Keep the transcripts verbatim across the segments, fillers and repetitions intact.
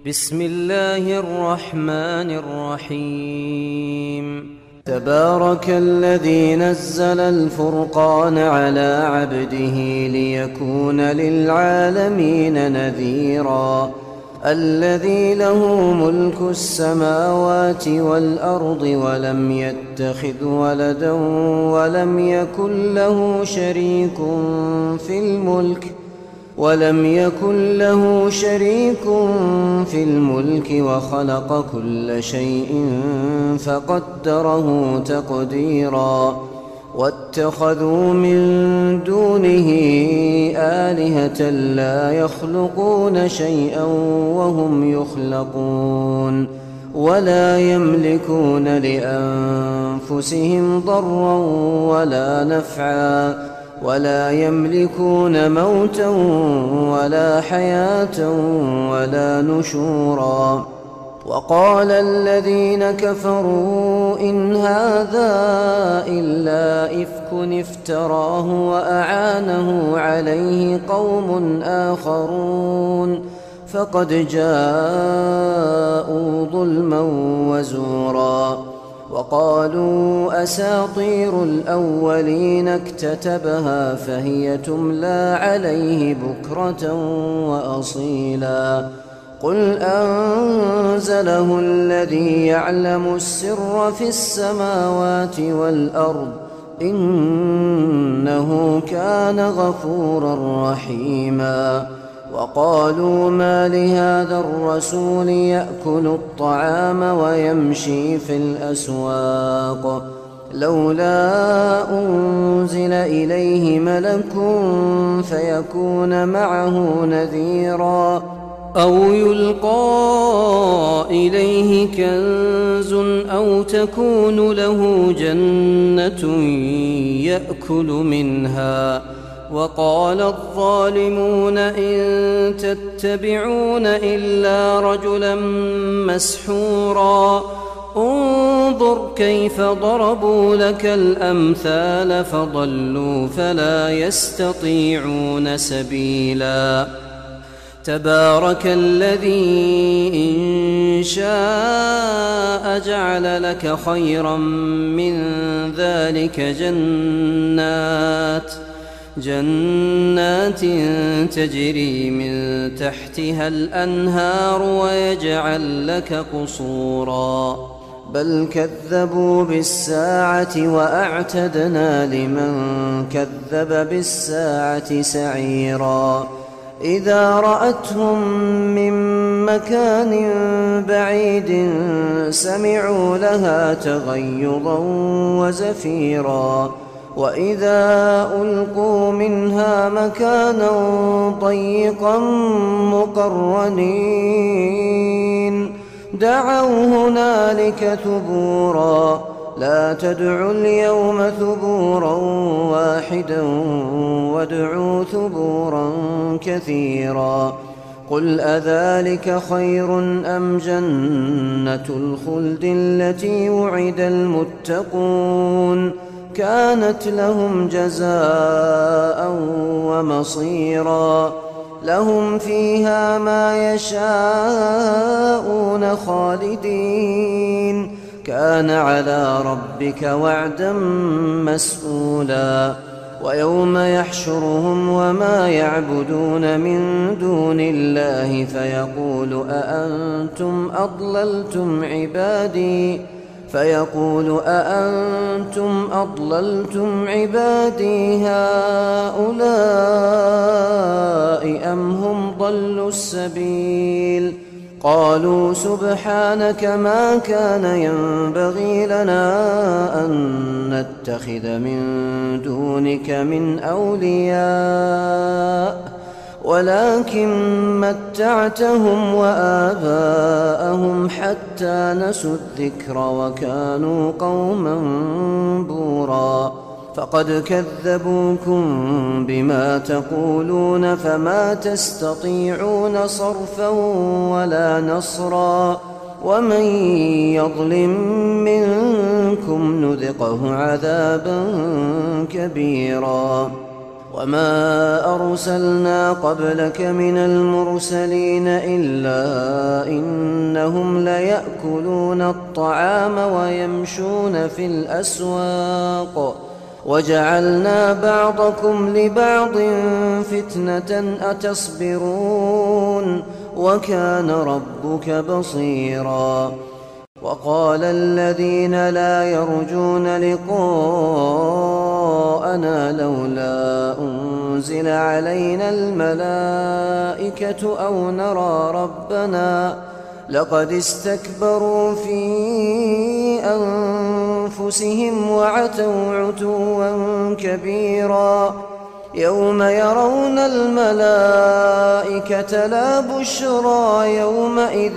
بسم الله الرحمن الرحيم تبارك الذي نزل الفرقان على عبده ليكون للعالمين نذيرا الذي له ملك السماوات والأرض ولم يتخذ ولدا ولم يكن له شريك في الملك ولم يكن له شريك في الملك وخلق كل شيء فقدره تقديرا واتخذوا من دونه آلهة لا يخلقون شيئا وهم يخلقون ولا يملكون لأنفسهم ضرا ولا نفعا ولا يملكون موتا ولا حياة ولا نشورا وقال الذين كفروا إن هذا إلا إفك افتراه وأعانه عليه قوم آخرون فقد جاءوا ظلما وزورا وقالوا أساطير الأولين اكتتبها فهي تملى عليه بكرة وأصيلا قل أنزله الذي يعلم السر في السماوات والأرض إنه كان غفورا رحيما وقالوا ما لهذا الرسول يأكل الطعام ويمشي في الأسواق لولا أنزل إليه ملك فيكون معه نذيرا أو يلقى إليه كنز أو تكون له جنة يأكل منها وقال الظالمون إن تتبعون إلا رجلا مسحورا انظر كيف ضربوا لك الأمثال فضلوا فلا يستطيعون سبيلا تبارك الذي إن شاء جعل لك خيرا من ذلك جنات جنات تجري من تحتها الأنهار ويجعل لك قصورا بل كذبوا بالساعة وأعتدنا لمن كذب بالساعة سعيرا إذا رأتهم من مكان بعيد سمعوا لها تغيظا وزفيرا وإذا ألقوا منها مكانا ضيقا مقرنين دعوا هنالك ثبورا لا تدعوا اليوم ثبورا واحدا وادعوا ثبورا كثيرا قل أذلك خير أم جنة الخلد التي وعد المتقون كانت لهم جزاء ومصيرا لهم فيها ما يشاءون خالدين كان على ربك وعدا مسئولا ويوم يحشرهم وما يعبدون من دون الله فيقول أأنتم أضللتم عبادي فيقول أأنتم أضللتم عبادي هؤلاء أم هم ضلوا السبيل قالوا سبحانك ما كان ينبغي لنا أن نتخذ من دونك من أولياء ولكن متعتهم وآباءهم حتى نسوا الذكر وكانوا قوما بورا فقد كذبوكم بما تقولون فما تستطيعون صرفا ولا نصرا ومن يظلم منكم نذقه عذابا كبيرا وما أرسلنا قبلك من المرسلين إلا إنهم ليأكلون الطعام ويمشون في الأسواق وجعلنا بعضكم لبعض فتنة أتصبرون وكان ربك بصيرا. وقال الذين لا يرجون لقاءنا لولا أنزل علينا الملائكة أو نرى ربنا لقد استكبروا في أنفسهم وعتوا عتوا كبيرا. يوم يرون الملائكة لا بشرى يومئذ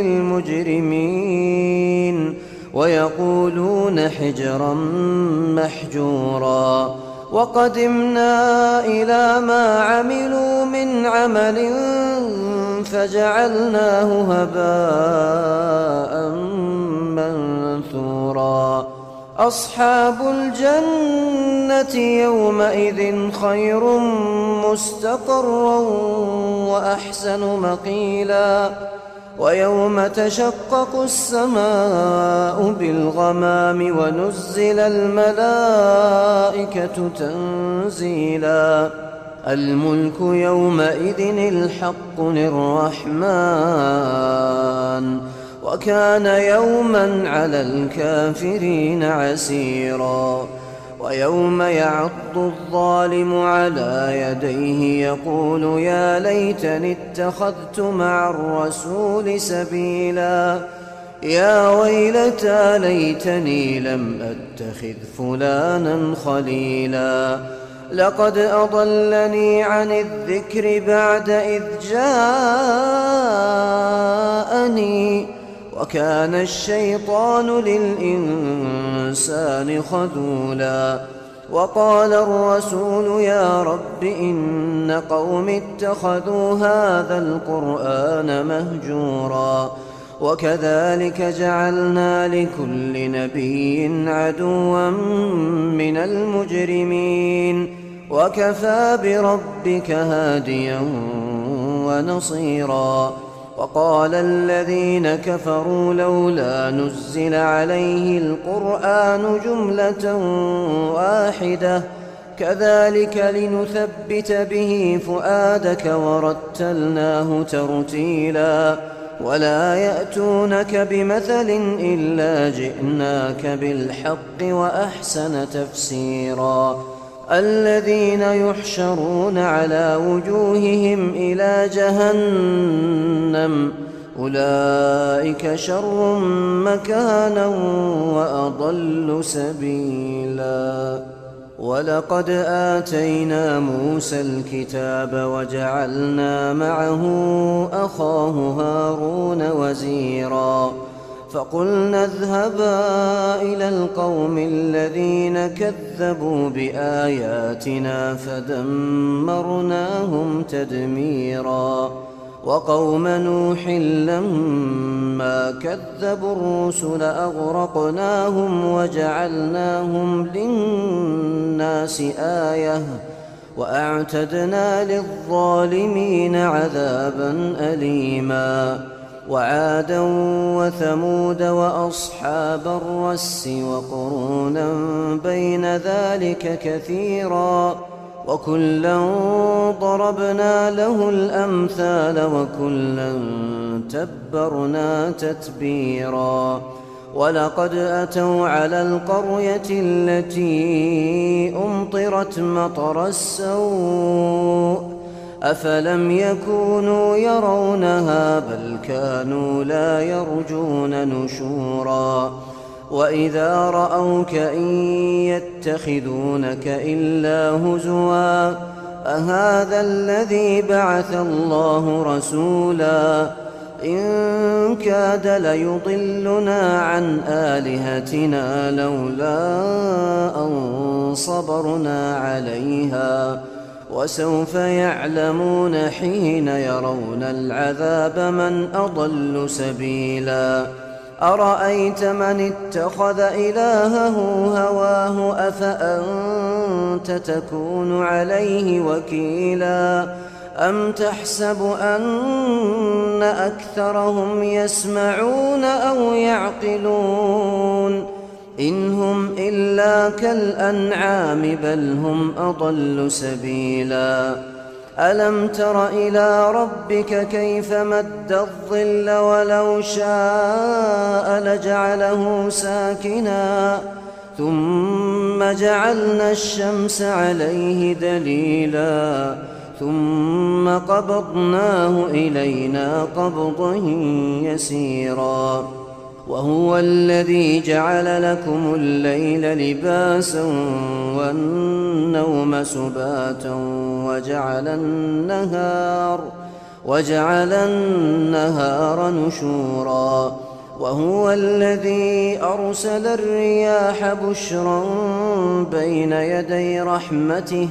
للمجرمين ويقولون حجرا محجورا. وقدمنا إلى ما عملوا من عمل فجعلناه هباء منثورا. أصحاب الجنة يومئذ خير مستقرا وأحسن مقيلا. ويوم تشقق السماء بالغمام ونزل الملائكة تنزيلا. الملك يومئذ الحق للرحمن وكان يوما على الكافرين عسيرا. ويوم يعض الظالم على يديه يقول يا ليتني اتخذت مع الرسول سبيلا. يا ويلتى ليتني لم أتخذ فلانا خليلا. لقد أضلني عن الذكر بعد إذ جاءني وكان الشيطان للإنسان خذولا. وقال الرسول يا رب إن قوم اتخذوا هذا القرآن مهجورا. وكذلك جعلنا لكل نبي عدوا من المجرمين وكفى بربك هاديا ونصيرا. وقال الذين كفروا لولا نزل عليه القرآن جملة واحدة كذلك لنثبت به فؤادك ورتلناه ترتيلا. ولا يأتونك بمثل إلا جئناك بالحق وأحسن تفسيرا. الذين يحشرون على وجوههم إلى جهنم أولئك شر مكانا وأضل سبيلا. ولقد آتينا موسى الكتاب وجعلنا معه أخاه هارون وزيرا. فقلنا اذهبا إلى القوم الذين كذبوا بآياتنا فدمرناهم تدميرا. وقوم نوح لما كذبوا الرسل أغرقناهم وجعلناهم للناس آية وأعتدنا للظالمين عذابا أليما. وعادا وثمود وأصحاب الرس وقرونا بين ذلك كثيرا. وكلا ضربنا له الأمثال وكلا تبرنا تتبيرا. ولقد أتوا على القرية التي أمطرت مطر السوء أفلم يكونوا يرونها بل كانوا لا يرجون نشورا. وإذا رأوك إن يتخذونك إلا هزوا أهذا الذي بعث الله رسولا. إن كاد ليضلنا عن آلهتنا لولا أن صبرنا عليها. وسوف يعلمون حين يرون العذاب من أضل سبيلا. أرأيت من اتخذ إلهه هواه أفأنت تكون عليه وكيلا. أم تحسب أن أكثرهم يسمعون أو يعقلون إن هم إلا كالأنعام بل هم أضل سبيلا ألم تر إلى ربك كيف مد الظل ولو شاء لجعله ساكنا ثم جعلنا الشمس عليه دليلا ثم قبضناه إلينا قبضا يسيرا وهو الذي جعل لكم الليل لباسا والنوم سباتا وجعل النهار وجعل النهار نشورا وهو الذي أرسل الرياح بشرا بين يدي رحمته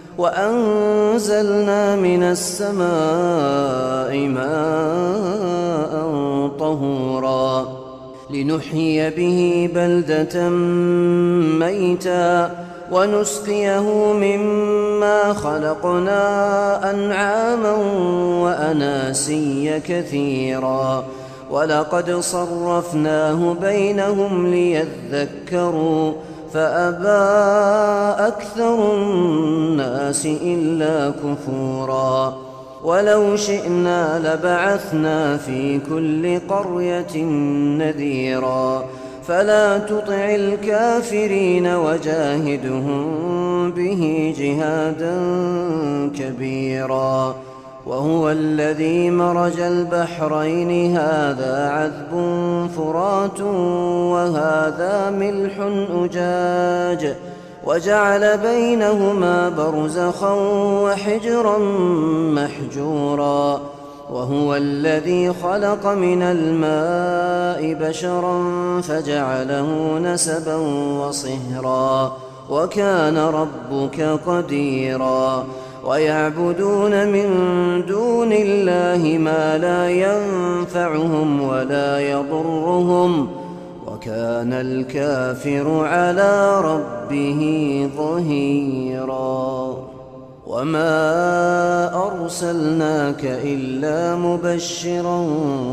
وأنزلنا من السماء ماء طهورا لنحيي به بلدة ميتا ونسقيه مما خلقنا أنعاما وأناسيا كثيرا ولقد صرفناه بينهم ليذكروا فأبى أكثر الناس إلا كفورا ولو شئنا لبعثنا في كل قرية نذيرا فلا تطع الكافرين وجاهدهم به جهادا كبيرا وهو الذي مرج البحرين هذا عذب فرات وهذا ملح أجاج وجعل بينهما برزخا وحجرا محجورا وهو الذي خلق من الماء بشرا فجعله نسبا وصهرا وكان ربك قديرا ويعبدون من دون الله ما لا ينفعهم ولا يضرهم وكان الكافر على ربه ظهيرا وما أرسلناك إلا مبشرا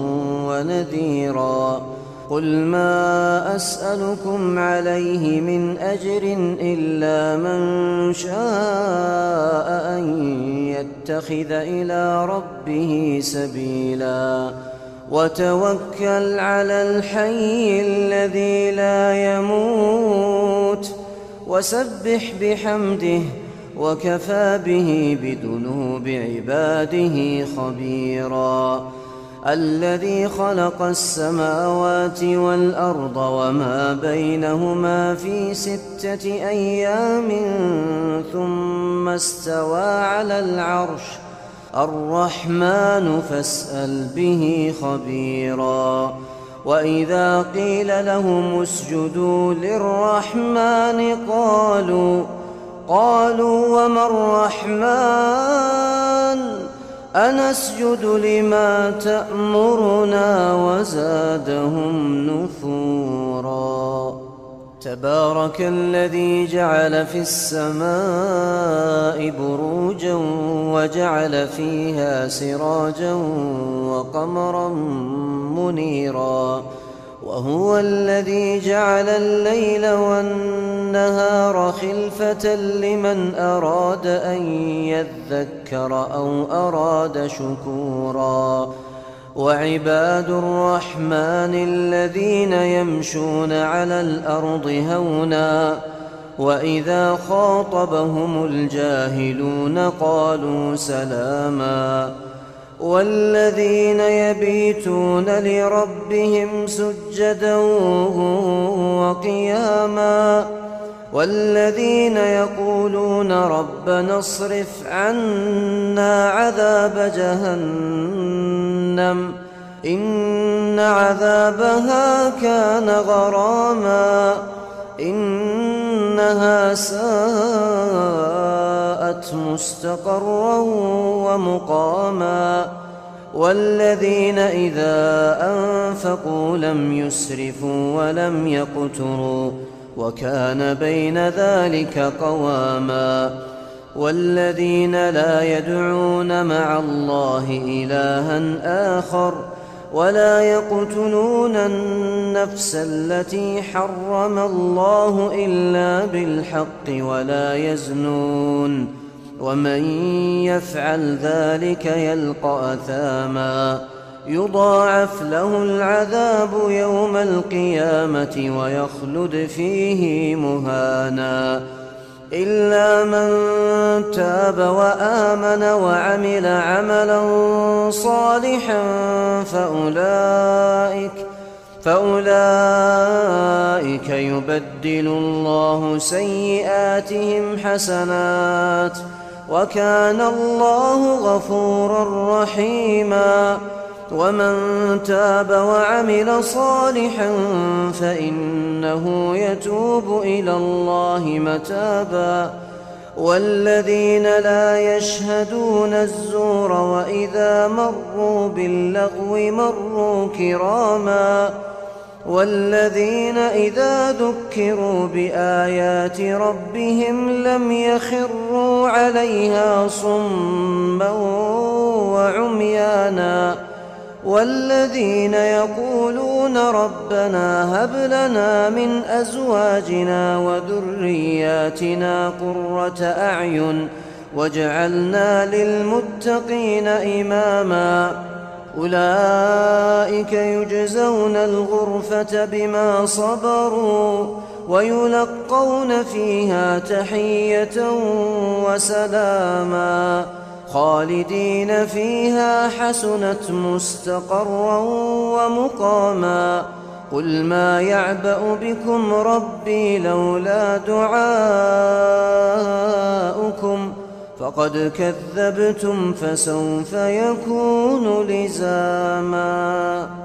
ونذيرا قل ما أسألكم عليه من أجر إلا من شاء أن يتخذ إلى ربه سبيلا وتوكل على الحي الذي لا يموت وسبح بحمده وكفى به بذنوب عباده خبيرا الذي خلق السماوات والأرض وما بينهما في ستة أيام ثم استوى على العرش الرحمن فاسأل به خبيرا وإذا قيل لهم اسجدوا للرحمن قالوا قالوا وما الرحمن أنسجد لما تأمرنا وزادهم نفورا تبارك الذي جعل في السماء بروجا وجعل فيها سراجا وقمرا منيرا وهو الذي جعل الليل والنهار خلفة لمن أراد أن يذكر أو أراد شكورا وعباد الرحمن الذين يمشون على الأرض هونا وإذا خاطبهم الجاهلون قالوا سلاما والذين يبيتون لربهم سجدا وقياما والذين يقولون ربنا اصرف عنا عذاب جهنم إن عذابها كان غراما إنها ساءت مستقرا ومقاما والذين إذا أنفقوا لم يسرفوا ولم يقتروا وكان بين ذلك قواما والذين لا يدعون مع الله إلها آخر ولا يقتلون النفس التي حرم الله إلا بالحق ولا يزنون ومن يفعل ذلك يلقى أثاما يضاعف له العذاب يوم القيامة ويخلد فيه مهانا إلا من تاب وآمن وعمل عملا صالحا فأولئك, فأولئك يبدل الله سيئاتهم حسنات وكان الله غفورا رحيما ومن تاب وعمل صالحا فإنه يتوب إلى الله متابا والذين لا يشهدون الزور وإذا مروا باللغو مروا كراما والذين إذا ذكروا بآيات ربهم لم يخروا عليها صما وعميانا والذين يقولون ربنا هب لنا من أزواجنا وذرياتنا قرة أعين واجعلنا للمتقين إماما أولئك يجزون الغرفة بما صبروا ويلقون فيها تحية وسلاما خالدين فيها حسنت مستقرا ومقاما قل ما يعبأ بكم ربي لولا دعاؤكم فقد كذبتم فسوف يكون لزاما.